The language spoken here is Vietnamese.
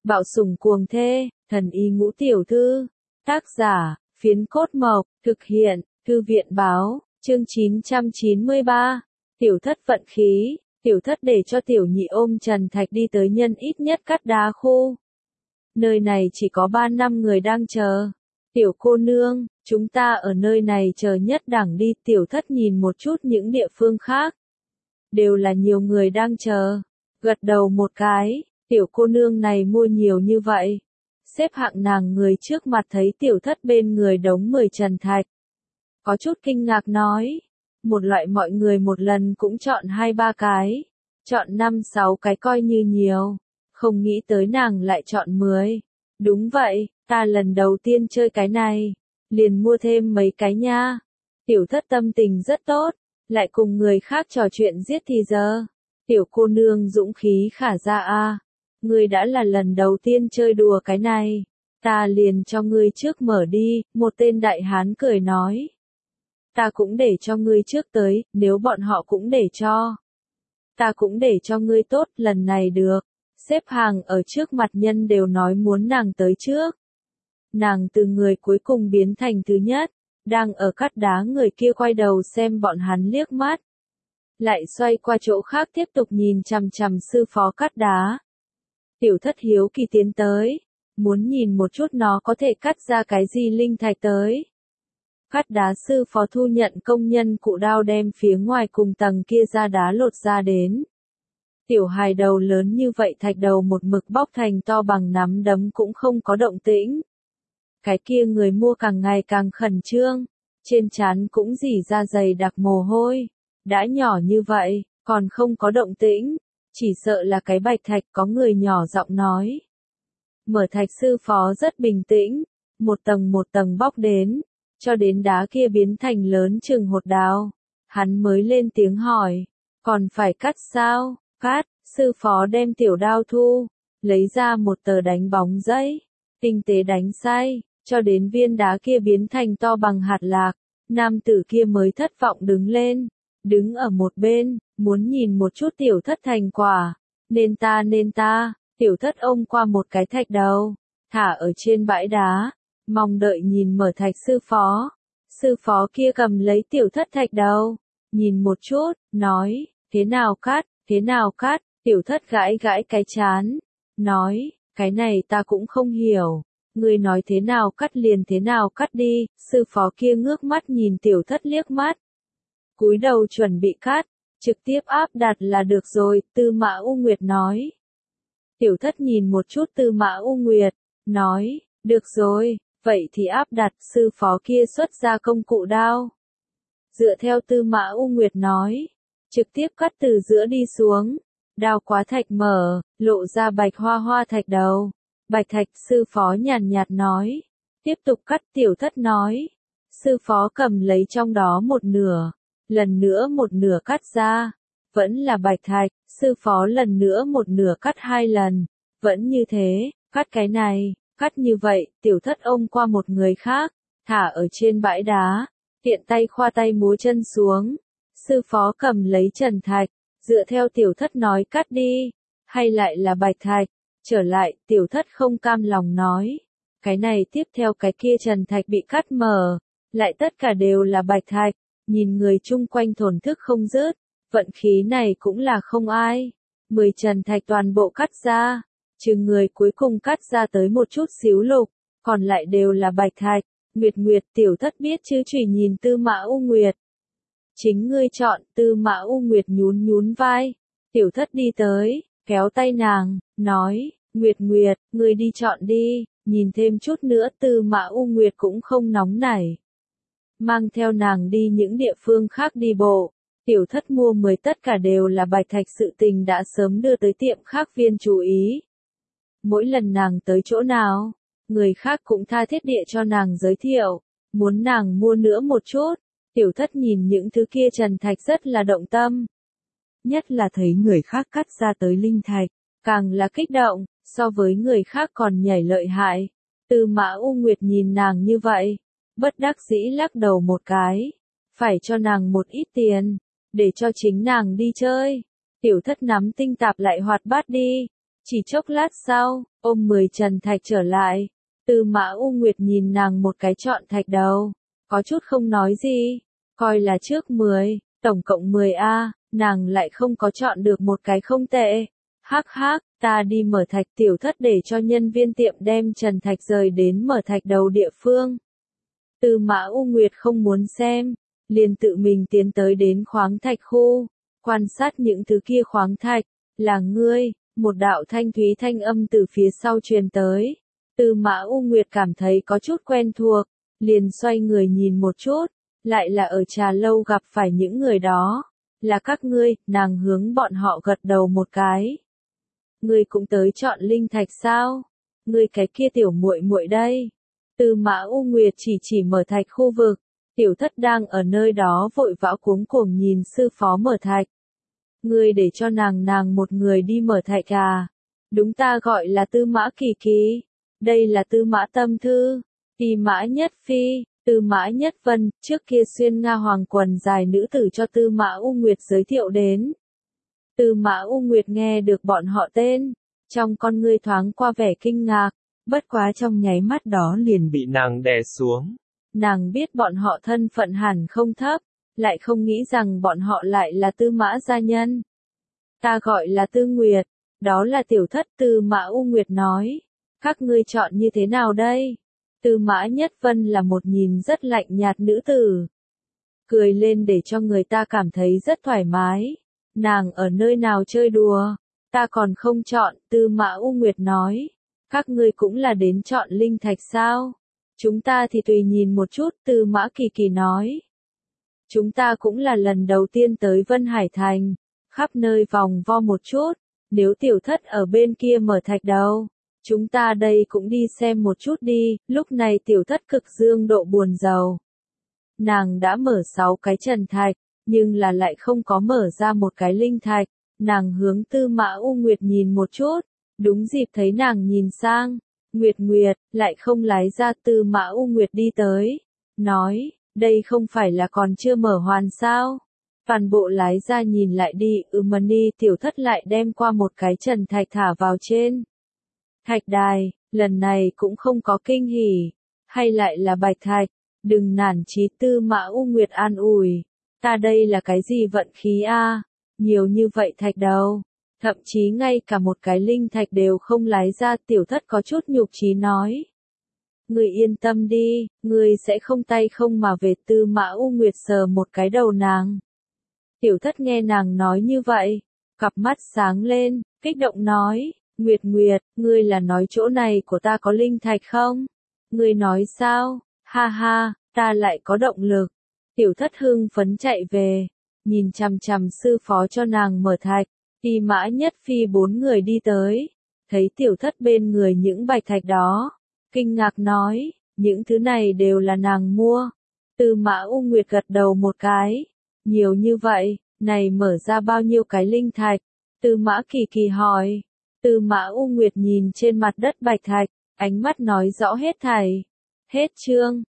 Bạo sủng cuồng thê, thần y ngũ tiểu thư. Tác giả, Phiến Cốt Mộc, thực hiện, Thư viện báo, chương 993. Tiểu thất vận khí, tiểu thất để cho tiểu nhị ôm Trần Thạch đi tới nhân ít nhất cắt đá khu. Nơi này chỉ có 3 năm người đang chờ. Tiểu cô nương, chúng ta ở nơi này chờ nhất đẳng đi. Tiểu thất nhìn một chút những địa phương khác. Đều là nhiều người đang chờ. Gật đầu một cái, tiểu cô nương này mua nhiều như vậy. Xếp hạng nàng người trước mặt thấy tiểu thất bên người đống 10 Trần Thạch. Có chút kinh ngạc nói. Một loại mọi người một lần cũng chọn 2-3 cái. Chọn 5-6 cái coi như nhiều. Không nghĩ tới nàng lại chọn 10. Đúng vậy, ta lần đầu tiên chơi cái này. Liền mua thêm mấy cái nha. Tiểu thất tâm tình rất tốt. Lại cùng người khác trò chuyện giết thì giờ. Tiểu cô nương dũng khí khả ra a. Ngươi đã là lần đầu tiên chơi đùa cái này. Ta liền cho ngươi trước mở đi. Một tên đại hán cười nói. Ta cũng để cho ngươi trước tới, nếu bọn họ cũng để cho. Ta cũng để cho ngươi tốt, lần này được. Xếp hàng ở trước mặt nhân đều nói muốn nàng tới trước. Nàng từ người cuối cùng biến thành thứ nhất. Đang ở cắt đá người kia quay đầu xem bọn hắn liếc mắt. Lại xoay qua chỗ khác tiếp tục nhìn chằm chằm sư phó cắt đá. Tiểu thất hiếu kỳ tiến tới. Muốn nhìn một chút nó có thể cắt ra cái gì linh thạch tới. Cắt đá sư phó thu nhận công nhân cụ đao đem phía ngoài cùng tầng kia ra đá lột ra đến. Tiểu hài đầu lớn như vậy thạch đầu một mực bóc thành to bằng nắm đấm cũng không có động tĩnh. Cái kia người mua càng ngày càng khẩn trương, trên trán cũng rỉ ra dày đặc mồ hôi. Đã nhỏ như vậy, còn không có động tĩnh, chỉ sợ là cái bạch thạch. Có người nhỏ giọng nói. Mở thạch sư phó rất bình tĩnh, một tầng bóc đến. Cho đến đá kia biến thành lớn chừng hột đào. Hắn mới lên tiếng hỏi. Còn phải cắt sao? Cắt, sư phó đem tiểu đao thu. Lấy ra một tờ đánh bóng giấy. Tinh tế đánh say. Cho đến viên đá kia biến thành to bằng hạt lạc. Nam tử kia mới thất vọng đứng lên. Đứng ở một bên. Muốn nhìn một chút tiểu thất thành quả. Nên ta. Tiểu thất ôm qua một cái thạch đầu. Thả ở trên bãi đá. Mong đợi nhìn mở thạch sư phó. Sư phó kia cầm lấy tiểu thất thạch đầu. Nhìn một chút, nói, thế nào cắt, tiểu thất gãi cái chán. Nói, cái này ta cũng không hiểu. Ngươi nói thế nào cắt liền thế nào cắt đi. Sư phó kia ngước mắt nhìn tiểu thất liếc mắt. Cúi đầu chuẩn bị cắt, trực tiếp áp đặt là được rồi. Tư Mã U Nguyệt nói. Tiểu thất nhìn một chút Tư Mã U Nguyệt, nói, được rồi. Vậy thì áp đặt. Sư phó kia xuất ra công cụ đao. Dựa theo Tư Mã U Nguyệt nói. Trực tiếp cắt từ giữa đi xuống. Đao quá thạch mở, lộ ra bạch hoa thạch đầu. Bạch thạch. Sư phó nhàn nhạt nói. Tiếp tục cắt. Tiểu thất nói. Sư phó cầm lấy trong đó một nửa. Lần nữa một nửa cắt ra. Vẫn là bạch thạch. Sư phó lần nữa một nửa cắt 2 lần. Vẫn như thế, cắt cái này. Cắt như vậy, tiểu thất ôm qua một người khác, thả ở trên bãi đá, tiện tay khoa tay múa chân xuống. Sư phó cầm lấy Trần Thạch, dựa theo tiểu thất nói cắt đi, hay lại là bạch thạch. Trở lại, tiểu thất không cam lòng nói. Cái này tiếp theo cái kia Trần Thạch bị cắt mở, lại tất cả đều là bạch thạch. Nhìn người chung quanh thổn thức không dứt, vận khí này cũng là không ai. 10 Trần Thạch toàn bộ cắt ra. Chừng người cuối cùng cắt ra tới một chút xíu lục, còn lại đều là bạch thạch. Nguyệt, tiểu thất biết chứ chủy nhìn Tư Mã U Nguyệt. Chính ngươi chọn. Tư Mã U Nguyệt nhún vai. Tiểu thất đi tới, kéo tay nàng, nói, Nguyệt, ngươi đi chọn đi. Nhìn thêm chút nữa. Tư Mã U Nguyệt cũng không nóng nảy. Mang theo nàng đi những địa phương khác đi bộ. Tiểu thất mua 10 tất cả đều là bạch thạch. Sự tình đã sớm đưa tới tiệm khác viên chú ý. Mỗi lần nàng tới chỗ nào, người khác cũng tha thiết địa cho nàng giới thiệu, muốn nàng mua nữa một chút. Tiểu thất nhìn những thứ kia Trần Thạch rất là động tâm. Nhất là thấy người khác cắt ra tới linh thạch, càng là kích động, so với người khác còn nhảy lợi hại. Tư Mã U Nguyệt nhìn nàng như vậy, bất đắc dĩ lắc đầu một cái, phải cho nàng một ít tiền, để cho chính nàng đi chơi. Tiểu thất nắm tinh tạp lại hoạt bát đi. Chỉ chốc lát sau, ôm 10 trần thạch trở lại. Tư Mã U Nguyệt nhìn nàng một cái chọn thạch đầu, có chút không nói gì, coi là trước 10, tổng cộng 10A, nàng lại không có chọn được một cái không tệ. Hắc hắc, ta đi mở thạch. Tiểu Thất để cho nhân viên tiệm đem trần thạch rời đến mở thạch đầu địa phương. Tư Mã U Nguyệt không muốn xem, liền tự mình tiến tới đến khoáng thạch khu, quan sát những thứ kia khoáng thạch. Là ngươi, một đạo thanh thúy thanh âm từ phía sau truyền tới. Tư Mã U Nguyệt cảm thấy có chút quen thuộc, liền xoay người nhìn một chút, lại là ở trà lâu gặp phải những người đó. Là các ngươi, nàng hướng bọn họ gật đầu một cái. Ngươi cũng tới chọn linh thạch sao? Ngươi cái kia tiểu muội muội đây. Tư Mã U Nguyệt chỉ mở thạch khu vực, Tiểu Thất đang ở nơi đó vội vã cuống cuồng nhìn sư phó mở thạch. Ngươi để cho nàng một người đi mở thạch à? Đúng, ta gọi là Tư Mã Kỳ Kỳ. Đây là Tư Mã Tâm Thư, Tư Mã Nhất Phi, Tư Mã Nhất Vân, trước kia xuyên Nga hoàng quần dài nữ tử cho Tư Mã U Nguyệt giới thiệu đến. Tư Mã U Nguyệt nghe được bọn họ tên, trong con ngươi thoáng qua vẻ kinh ngạc, bất quá trong nháy mắt đó liền bị nàng đè xuống. Nàng biết bọn họ thân phận hẳn không thấp, lại không nghĩ rằng bọn họ lại là Tư Mã gia nhân. Ta gọi là Tư Nguyệt, đó là Tiểu Thất. Tư Mã U Nguyệt nói. Các ngươi chọn như thế nào đây? Tư Mã Nhất Vân là một nhìn rất lạnh nhạt nữ tử. Cười lên để cho người ta cảm thấy rất thoải mái. Nàng ở nơi nào chơi đùa? Ta còn không chọn. Tư Mã U Nguyệt nói. Các ngươi cũng là đến chọn linh thạch sao? Chúng ta thì tùy nhìn một chút. Tư Mã Kỳ Kỳ nói. Chúng ta cũng là lần đầu tiên tới Vân Hải Thành, khắp nơi vòng vo một chút. Nếu Tiểu Thất ở bên kia mở thạch đầu, chúng ta đây cũng đi xem một chút đi. Lúc này Tiểu Thất cực dương độ buồn rầu. Nàng đã mở 6 cái trần thạch, nhưng là lại không có mở ra một cái linh thạch. Nàng hướng Tư Mã U Nguyệt nhìn một chút, đúng dịp thấy nàng nhìn sang. Nguyệt Nguyệt, lại không lái ra. Tư Mã U Nguyệt đi tới, nói, đây không phải là còn chưa mở hoàn sao? Toàn bộ lái ra nhìn lại đi. Mani. Tiểu Thất lại đem qua một cái trần thạch thả vào trên thạch đài, lần này cũng không có kinh hỉ, hay lại là bạch thạch, đừng nản chí. Tư Mã U Nguyệt an ủi, ta đây là cái gì vận khí a? Nhiều như vậy thạch đầu, thậm chí ngay cả một cái linh thạch đều không lái ra. Tiểu Thất có chút nhục chí nói, ngươi yên tâm đi, ngươi sẽ không tay không mà về. Tư Mã U Nguyệt sờ một cái đầu nàng. Tiểu Thất nghe nàng nói như vậy, cặp mắt sáng lên, kích động nói, Nguyệt Nguyệt, ngươi là nói chỗ này của ta có linh thạch không? Ngươi nói sao? Ha ha, ta lại có động lực. Tiểu Thất hưng phấn chạy về, nhìn chằm chằm sư phó cho nàng mở thạch. Tư Mã Nhất Phi 4 người đi tới, thấy Tiểu Thất bên người những bạch thạch đó, kinh ngạc nói, những thứ này đều là nàng mua. Tư Mã U Nguyệt gật đầu một cái, nhiều như vậy, này mở ra bao nhiêu cái linh thạch? Tư Mã Kỳ Kỳ hỏi. Tư Mã U Nguyệt nhìn trên mặt đất bạch thạch, ánh mắt nói rõ hết thảy. Hết chương.